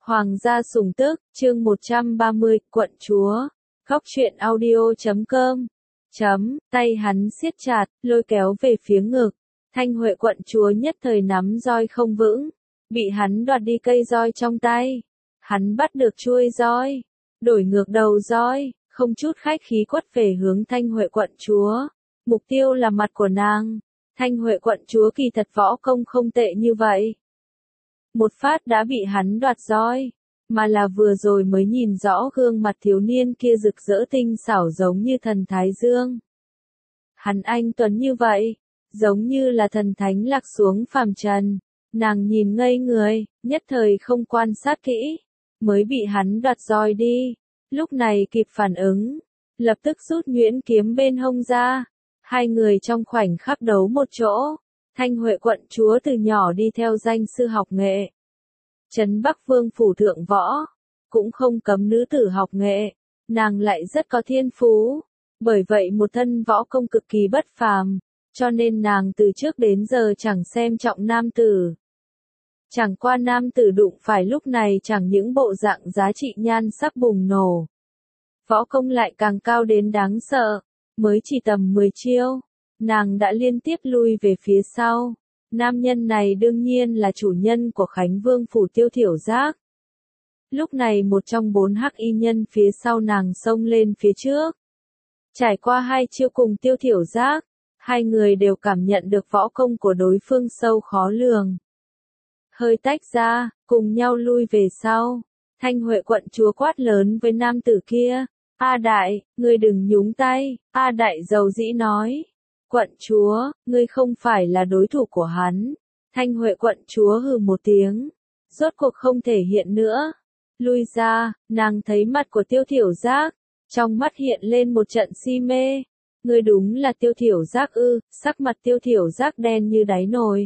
Hoàng gia sủng tức, chương 130, quận chúa. Góc truyện audio.com. Tay hắn siết chặt, lôi kéo về phía ngực. Thanh Huệ quận chúa nhất thời nắm roi không vững, bị hắn đoạt đi cây roi trong tay. Hắn bắt được chuôi roi, đổi ngược đầu roi, không chút khách khí quất về hướng Thanh Huệ quận chúa. Mục tiêu là mặt của nàng. Thanh Huệ quận chúa kỳ thật võ công không tệ như vậy. Một phát đã bị hắn đoạt roi, mà là vừa rồi mới nhìn rõ gương mặt thiếu niên kia rực rỡ tinh xảo giống như thần Thái Dương. Hắn anh tuấn như vậy, giống như là thần thánh lạc xuống phàm trần. Nàng nhìn ngây người, nhất thời không quan sát kỹ, mới bị hắn đoạt roi đi. Lúc này kịp phản ứng, lập tức rút nhuyễn kiếm bên hông ra. Hai người trong khoảnh khắc đấu một chỗ. Thanh Huệ quận chúa từ nhỏ đi theo danh sư học nghệ. Trấn Bắc Vương phủ thượng võ, cũng không cấm nữ tử học nghệ, nàng lại rất có thiên phú, bởi vậy một thân võ công cực kỳ bất phàm, cho nên nàng từ trước đến giờ chẳng xem trọng nam tử. Chẳng qua nam tử đụng phải lúc này chẳng những bộ dạng giá trị nhan sắc bùng nổ. Võ công lại càng cao đến đáng sợ, mới chỉ tầm 10 chiêu. Nàng đã liên tiếp lui về phía sau. Nam nhân này đương nhiên là chủ nhân của Khánh Vương phủ Tiêu Thiểu Giác. Lúc này một trong 4 hắc y nhân phía sau nàng xông lên phía trước. Trải qua 2 chiêu cùng Tiêu Thiểu Giác, hai người đều cảm nhận được võ công của đối phương sâu khó lường. Hơi tách ra, cùng nhau lui về sau. Thanh Huệ quận chúa quát lớn với nam tử kia. A đại, ngươi đừng nhúng tay. A đại dầu dĩ nói. Quận chúa, ngươi không phải là đối thủ của hắn. Thanh Huệ quận chúa hừ một tiếng. Rốt cuộc không thể hiện nữa. Lui ra, nàng thấy mặt của Tiêu Thiểu Giác. Trong mắt hiện lên một trận si mê. Ngươi đúng là Tiêu Thiểu Giác ư? Sắc mặt Tiêu Thiểu Giác đen như đáy nồi.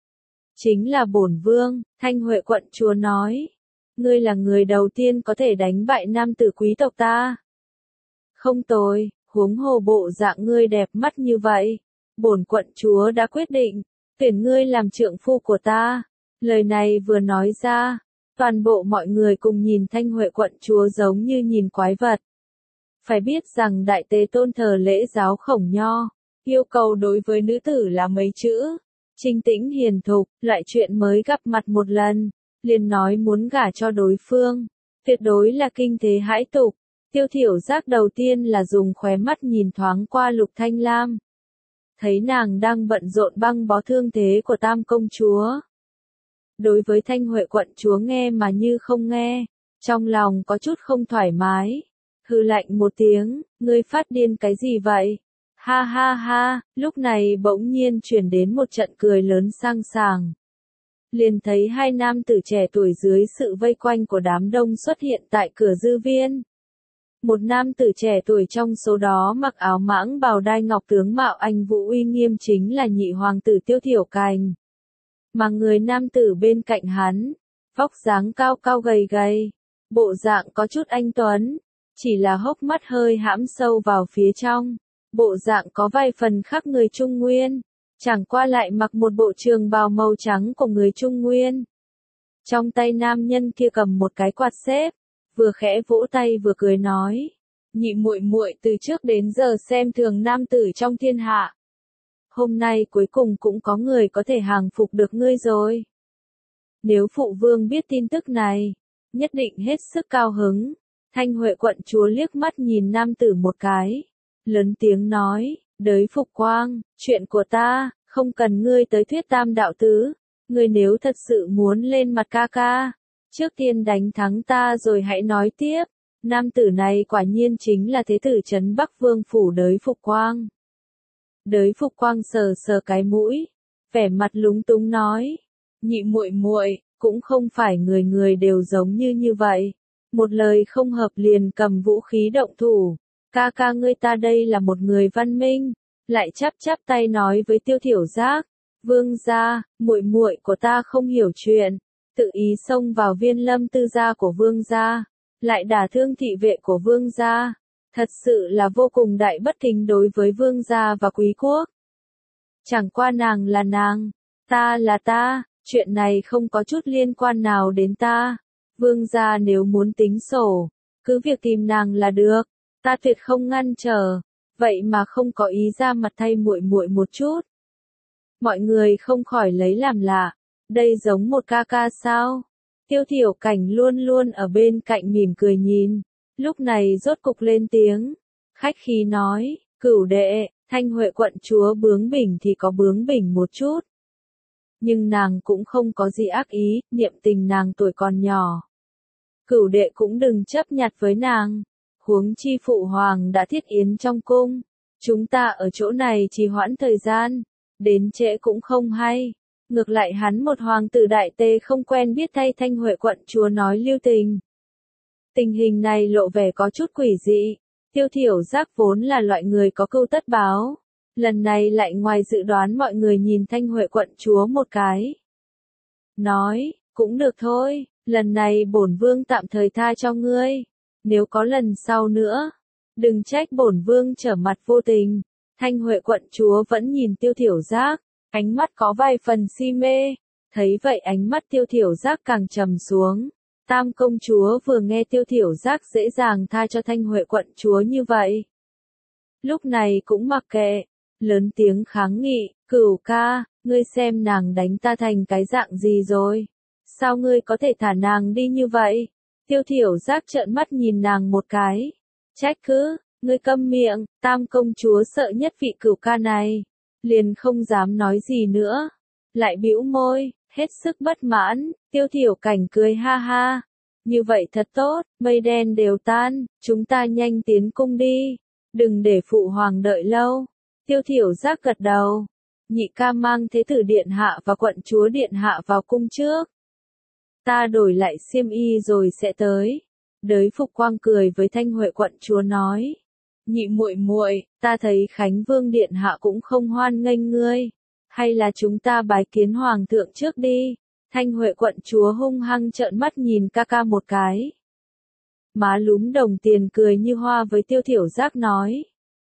Chính là bổn vương, Thanh Huệ quận chúa nói. Ngươi là người đầu tiên có thể đánh bại nam tử quý tộc ta. Không tồi. Huống hồ bộ dạng ngươi đẹp mắt như vậy, bổn quận chúa đã quyết định, tuyển ngươi làm trượng phu của ta. Lời này vừa nói ra, toàn bộ mọi người cùng nhìn Thanh Huệ quận chúa giống như nhìn quái vật. Phải biết rằng Đại Tế Tôn thờ lễ giáo Khổng Nho, yêu cầu đối với nữ tử là mấy chữ, trinh tĩnh hiền thục, loại chuyện mới gặp mặt một lần, liền nói muốn gả cho đối phương, tuyệt đối là kinh thế hãi tục. Tiêu Thiểu Giác đầu tiên là dùng khóe mắt nhìn thoáng qua Lục Thanh Lam. Thấy nàng đang bận rộn băng bó thương thế của Tam công chúa. Đối với Thanh Huệ quận chúa nghe mà như không nghe, trong lòng có chút không thoải mái. Hừ lạnh một tiếng, ngươi phát điên cái gì vậy? Ha ha ha, lúc này bỗng nhiên truyền đến một trận cười lớn sang sảng. Liền thấy hai nam tử trẻ tuổi dưới sự vây quanh của đám đông xuất hiện tại cửa dư viên. Một nam tử trẻ tuổi trong số đó mặc áo mãng bào đai ngọc tướng mạo anh vũ uy nghiêm chính là nhị hoàng tử Tiêu Thiểu Cành. Mà người nam tử bên cạnh hắn, vóc dáng cao cao gầy gầy, bộ dạng có chút anh tuấn, chỉ là hốc mắt hơi hãm sâu vào phía trong, bộ dạng có vài phần khác người Trung Nguyên, chẳng qua lại mặc một bộ trường bào màu trắng của người Trung Nguyên. Trong tay nam nhân kia cầm một cái quạt xếp, vừa khẽ vỗ tay vừa cười nói, nhị muội muội từ trước đến giờ xem thường nam tử trong thiên hạ. Hôm nay cuối cùng cũng có người có thể hàng phục được ngươi rồi. Nếu phụ vương biết tin tức này, nhất định hết sức cao hứng. Thanh Huệ quận chúa liếc mắt nhìn nam tử một cái, lớn tiếng nói, đới Phục Quang, chuyện của ta, không cần ngươi tới thuyết tam đạo tứ, ngươi nếu thật sự muốn lên mặt ca ca. Trước tiên đánh thắng ta rồi hãy nói tiếp. Nam tử này quả nhiên chính là thế tử Trấn Bắc Vương phủ Đới Phục Quang. Đới Phục Quang sờ sờ cái mũi, vẻ mặt lúng túng nói, nhị muội muội, cũng không phải người người đều giống như vậy. Một lời không hợp liền cầm vũ khí động thủ. Ca ca ngươi ta đây là một người văn minh, lại chắp tay nói với Tiêu Thiểu Giác, vương gia, muội muội của ta không hiểu chuyện. Tự ý xông vào Viên Lâm tư gia của vương gia, lại đả thương thị vệ của vương gia, thật sự là vô cùng đại bất kính đối với vương gia và quý quốc. Chẳng qua nàng là nàng, ta là ta, chuyện này không có chút liên quan nào đến ta. Vương gia nếu muốn tính sổ, cứ việc tìm nàng là được, ta tuyệt không ngăn trở, vậy mà không có ý ra mặt thay muội muội một chút. Mọi người không khỏi lấy làm lạ, đây giống một ca ca sao? Tiêu Thiểu Cảnh luôn luôn ở bên cạnh mỉm cười nhìn, lúc này rốt cục lên tiếng, khách khí nói, Cửu đệ, Thanh Huệ quận chúa bướng bỉnh thì có bướng bỉnh một chút. Nhưng nàng cũng không có gì ác ý, niệm tình nàng tuổi còn nhỏ. Cửu đệ cũng đừng chấp nhặt với nàng, huống chi phụ hoàng đã thiết yến trong cung, chúng ta ở chỗ này trì hoãn thời gian, đến trễ cũng không hay. Ngược lại hắn một hoàng tử đại tề không quen biết thay Thanh Huệ quận chúa nói lưu tình. Tình hình này lộ vẻ có chút quỷ dị, Tiêu Thiểu Giác vốn là loại người có cưu tất báo, lần này lại ngoài dự đoán mọi người nhìn Thanh Huệ quận chúa một cái. Nói, cũng được thôi, lần này bổn vương tạm thời tha cho ngươi, nếu có lần sau nữa, đừng trách bổn vương trở mặt vô tình. Thanh Huệ quận chúa vẫn nhìn Tiêu Thiểu Giác, ánh mắt có vài phần si mê, thấy vậy ánh mắt Tiêu Thiểu Giác càng trầm xuống. Tam công chúa vừa nghe Tiêu Thiểu Giác dễ dàng tha cho Thanh Huệ quận chúa như vậy, lúc này cũng mặc kệ, lớn tiếng kháng nghị, Cửu ca, ngươi xem nàng đánh ta thành cái dạng gì rồi, sao ngươi có thể thả nàng đi như vậy? Tiêu Thiểu Giác trợn mắt nhìn nàng một cái, trách cứ, ngươi câm miệng. Tam công chúa sợ nhất vị Cửu ca này, liền không dám nói gì nữa, lại bĩu môi, hết sức bất mãn. Tiêu Thiểu Cảnh cười ha ha, như vậy thật tốt, mây đen đều tan, chúng ta nhanh tiến cung đi, đừng để phụ hoàng đợi lâu. Tiêu Thiểu Giác gật đầu, nhị ca mang thế tử điện hạ và quận chúa điện hạ vào cung trước, ta đổi lại xiêm y rồi sẽ tới. Đới Phục Quang cười với Thanh Huệ quận chúa nói, nhị muội muội, ta thấy Khánh Vương điện hạ cũng không hoan nghênh ngươi, hay là chúng ta bái kiến hoàng thượng trước đi. Thanh Huệ quận chúa hung hăng trợn mắt nhìn ca ca một cái, má lúm đồng tiền cười như hoa với Tiêu Thiểu Giác nói,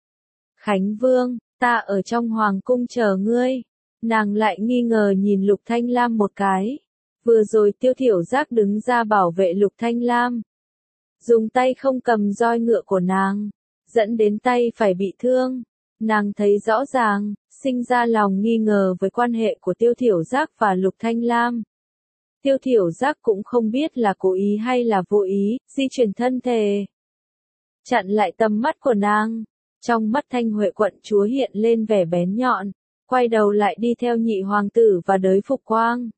Khánh Vương, ta ở trong hoàng cung chờ ngươi. Nàng lại nghi ngờ nhìn Lục Thanh Lam một cái, vừa rồi Tiêu Thiểu Giác đứng ra bảo vệ Lục Thanh Lam, dùng tay không cầm roi ngựa của nàng, dẫn đến tay phải bị thương. Nàng thấy rõ ràng, sinh ra lòng nghi ngờ với quan hệ của Tiêu Thiểu Giác và Lục Thanh Lam. Tiêu Thiểu Giác cũng không biết là cố ý hay là vô ý, di chuyển thân thể, chặn lại tầm mắt của nàng. Trong mắt Thanh Huệ quận chúa hiện lên vẻ bén nhọn, quay đầu lại đi theo nhị hoàng tử và Đới Phục Quang.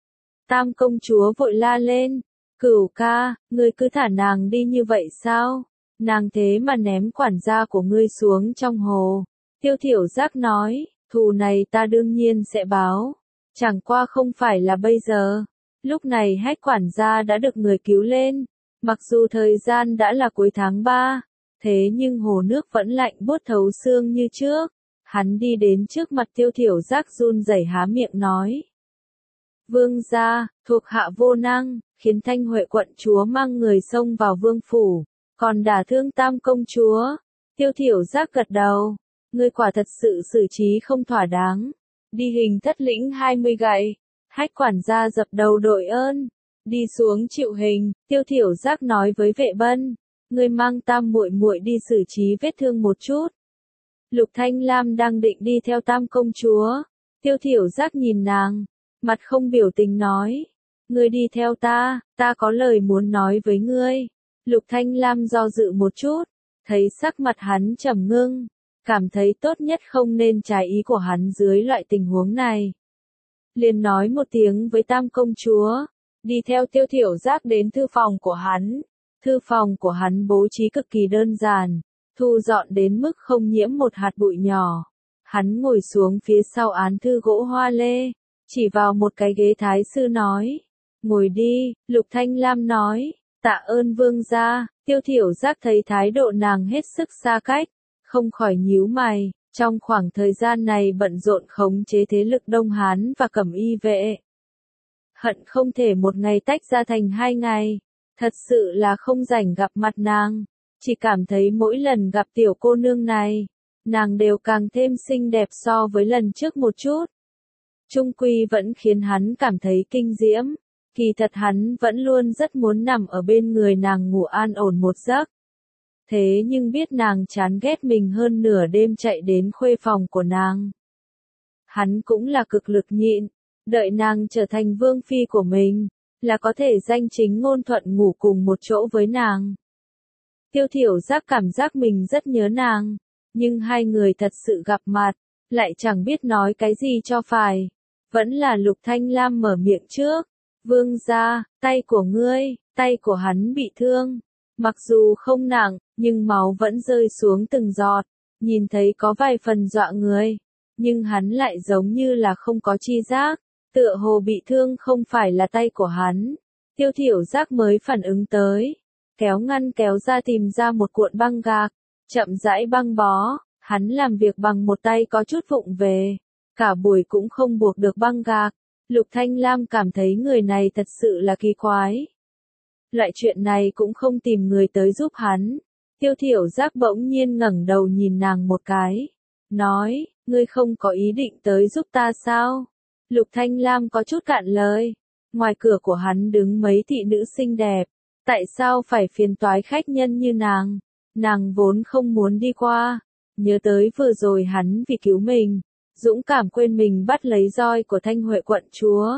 Tam công chúa vội la lên, Cửu ca, ngươi cứ thả nàng đi như vậy sao? Nàng thế mà ném quản gia của ngươi xuống trong hồ. Tiêu Thiểu Giác nói, thù này ta đương nhiên sẽ báo, chẳng qua không phải là bây giờ. Lúc này Hách quản gia đã được người cứu lên, mặc dù thời gian đã là cuối tháng 3, thế nhưng hồ nước vẫn lạnh buốt thấu xương như trước. Hắn đi đến trước mặt Tiêu Thiểu Giác run rẩy há miệng nói, vương gia, thuộc hạ vô năng, khiến Thanh Huệ quận chúa mang người xông vào vương phủ, còn đả thương Tam công chúa. Tiêu Thiểu Giác gật đầu, ngươi quả thật sự xử trí không thỏa đáng, đi hình thất lĩnh 20 gậy. Hách quản gia dập đầu đội ơn, đi xuống chịu hình. Tiêu Thiểu Giác nói với vệ bân, ngươi mang Tam muội muội đi xử trí vết thương một chút. Lục Thanh Lam đang định đi theo Tam công chúa, Tiêu Thiểu Giác nhìn nàng, mặt không biểu tình nói, ngươi đi theo ta, ta có lời muốn nói với ngươi. Lục Thanh Lam do dự một chút, thấy sắc mặt hắn trầm ngưng, cảm thấy tốt nhất không nên trái ý của hắn dưới loại tình huống này. Liền nói một tiếng với Tam công chúa, đi theo Tiêu Thiểu Giác đến thư phòng của hắn. Thư phòng của hắn bố trí cực kỳ đơn giản, thu dọn đến mức không nhiễm một hạt bụi nhỏ. Hắn ngồi xuống phía sau án thư gỗ hoa lê, chỉ vào một cái ghế thái sư nói, ngồi đi. Lục Thanh Lam nói, tạ ơn vương gia. Tiêu Thiểu Giác thấy thái độ nàng hết sức xa cách, không khỏi nhíu mày. Trong khoảng thời gian này bận rộn khống chế thế lực Đông Hán và Cẩm Y vệ, hận không thể một ngày tách ra thành 2 ngày, thật sự là không rảnh gặp mặt nàng, chỉ cảm thấy mỗi lần gặp tiểu cô nương này, nàng đều càng thêm xinh đẹp so với lần trước một chút. Trung quy vẫn khiến hắn cảm thấy kinh diễm, Kỳ thật hắn vẫn luôn rất muốn nằm ở bên người nàng ngủ an ổn một giấc. Thế nhưng biết nàng chán ghét mình hơn nửa đêm chạy đến khuê phòng của nàng. Hắn cũng là cực lực nhịn, đợi nàng trở thành vương phi của mình, là có thể danh chính ngôn thuận ngủ cùng một chỗ với nàng. Tiêu Thiểu Giác cảm giác mình rất nhớ nàng, nhưng hai người thật sự gặp mặt, lại chẳng biết nói cái gì cho phải. Vẫn là Lục Thanh Lam mở miệng trước. Vương gia, tay của ngươi, tay của hắn bị thương. Mặc dù không nặng, nhưng máu vẫn rơi xuống từng giọt, nhìn thấy có vài phần dọa người. Nhưng hắn lại giống như là không có chi giác, tựa hồ bị thương không phải là tay của hắn. Tiêu Thiểu Giác mới phản ứng tới, kéo ngăn kéo ra tìm ra một cuộn băng gạc, chậm rãi băng bó. Hắn làm việc bằng một tay có chút vụng về, cả buổi cũng không buộc được băng gạc. Lục Thanh Lam cảm thấy người này thật sự là kỳ quái. Loại chuyện này cũng không tìm người tới giúp hắn. Tiêu Thiểu Giác bỗng nhiên ngẩng đầu nhìn nàng một cái, nói, ngươi không có ý định tới giúp ta sao? Lục Thanh Lam có chút cạn lời. Ngoài cửa của hắn đứng mấy thị nữ xinh đẹp, tại sao phải phiền toái khách nhân như nàng? Nàng vốn không muốn đi qua. Nhớ tới vừa rồi hắn vì cứu mình, dũng cảm quên mình bắt lấy roi của Thanh Huệ quận chúa.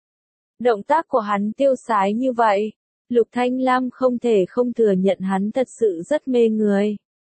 Động tác của hắn tiêu sái như vậy, Lục Thanh Lam không thể không thừa nhận hắn thật sự rất mê người.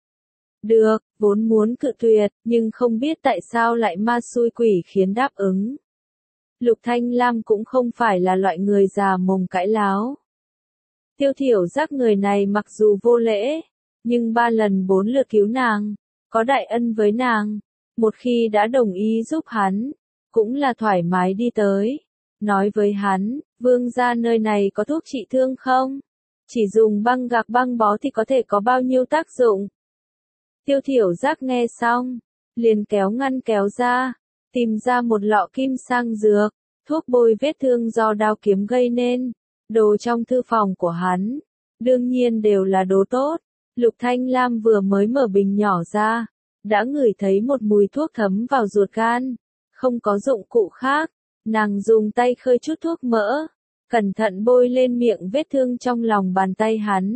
Được, vốn muốn cự tuyệt, nhưng không biết tại sao lại ma xui quỷ khiến đáp ứng. Lục Thanh Lam cũng không phải là loại người già mồm cãi láo. Tiêu Thiểu Giác người này mặc dù vô lễ, nhưng 3 lần 4 lượt cứu nàng, có đại ân với nàng, một khi đã đồng ý giúp hắn, cũng là thoải mái đi tới. Nói với hắn, vương gia nơi này có thuốc trị thương không? Chỉ dùng băng gạc băng bó thì có thể có bao nhiêu tác dụng? Tiêu Thiểu Giác nghe xong, liền kéo ngăn kéo ra, tìm ra một lọ kim sang dược, thuốc bôi vết thương do đao kiếm gây nên, đồ trong thư phòng của hắn, đương nhiên đều là đồ tốt. Lục Thanh Lam vừa mới mở bình nhỏ ra, đã ngửi thấy một mùi thuốc thấm vào ruột gan, không có dụng cụ khác, nàng dùng tay khơi chút thuốc mỡ, cẩn thận bôi lên miệng vết thương trong lòng bàn tay hắn.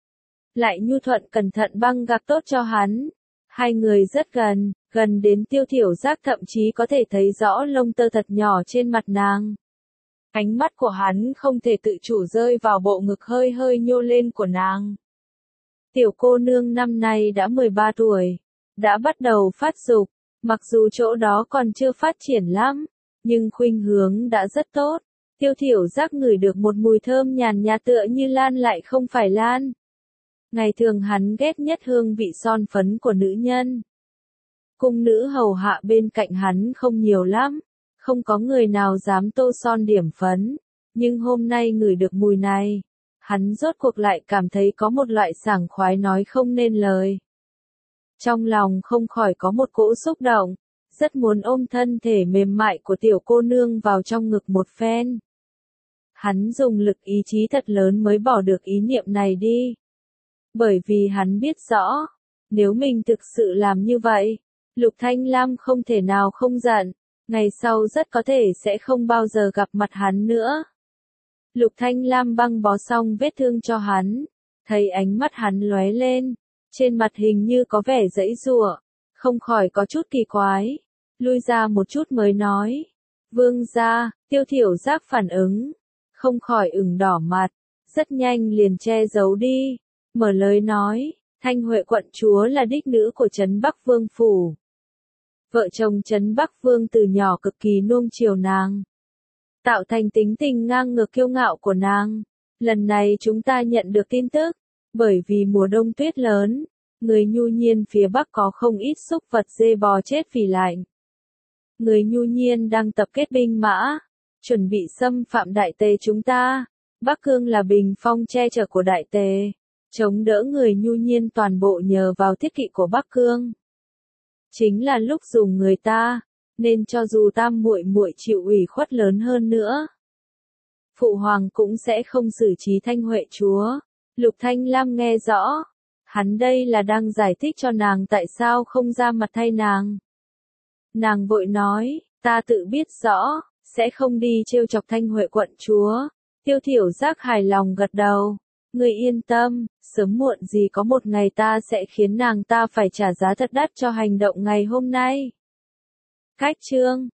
Lại nhu thuận cẩn thận băng gạc tốt cho hắn. Hai người rất gần, gần đến Tiêu Thiểu Giác thậm chí có thể thấy rõ lông tơ thật nhỏ trên mặt nàng. Ánh mắt của hắn không thể tự chủ rơi vào bộ ngực hơi hơi nhô lên của nàng. Tiểu cô nương năm nay đã 13 tuổi, đã bắt đầu phát dục, mặc dù chỗ đó còn chưa phát triển lắm, nhưng khuynh hướng đã rất tốt. Tiêu Thiểu Giác ngửi được một mùi thơm nhàn nhạt tựa như lan lại không phải lan. Ngày thường hắn ghét nhất hương vị son phấn của nữ nhân. Cung nữ hầu hạ bên cạnh hắn không nhiều lắm, không có người nào dám tô son điểm phấn, nhưng hôm nay ngửi được mùi này, hắn rốt cuộc lại cảm thấy có một loại sảng khoái nói không nên lời. Trong lòng không khỏi có một cỗ xúc động, rất muốn ôm thân thể mềm mại của tiểu cô nương vào trong ngực một phen. Hắn dùng lực ý chí thật lớn mới bỏ được ý niệm này đi. Bởi vì hắn biết rõ, nếu mình thực sự làm như vậy, Lục Thanh Lam không thể nào không giận, ngày sau rất có thể sẽ không bao giờ gặp mặt hắn nữa. Lục Thanh Lam băng bó xong vết thương cho hắn, thấy ánh mắt hắn lóe lên, trên mặt hình như có vẻ giãy giụa, không khỏi có chút kỳ quái, lui ra một chút mới nói, vương gia. Tiêu Thiểu Giác phản ứng, không khỏi ửng đỏ mặt, rất nhanh liền che giấu đi, mở lời nói, Thanh Huệ quận chúa là đích nữ của Trấn Bắc Vương phủ. Vợ chồng Trấn Bắc Vương từ nhỏ cực kỳ nuông chiều nàng, tạo thành tính tình ngang ngược kiêu ngạo của nàng. Lần này chúng ta nhận được tin tức, bởi vì mùa đông tuyết lớn, người Nhu Nhiên phía Bắc có không ít súc vật dê bò chết vì lạnh. Người Nhu Nhiên đang tập kết binh mã, chuẩn bị xâm phạm Đại Tề chúng ta. Bắc Cương là bình phong che chở của Đại Tề, chống đỡ người Nhu Nhiên toàn bộ nhờ vào thiết kỵ của Bắc Cương. Chính là lúc dùng người ta, nên cho dù tam muội muội chịu ủy khuất lớn hơn nữa, phụ hoàng cũng sẽ không xử trí Thanh Huệ chúa. Lục Thanh Lam nghe rõ, hắn đây là đang giải thích cho nàng tại sao không ra mặt thay nàng. Nàng vội nói, ta tự biết rõ, sẽ không đi trêu chọc Thanh Huệ quận chúa, Tiêu Thiểu Giác hài lòng gật đầu. Ngươi yên tâm, sớm muộn gì có một ngày ta sẽ khiến nàng ta phải trả giá thật đắt cho hành động ngày hôm nay. Khách trương.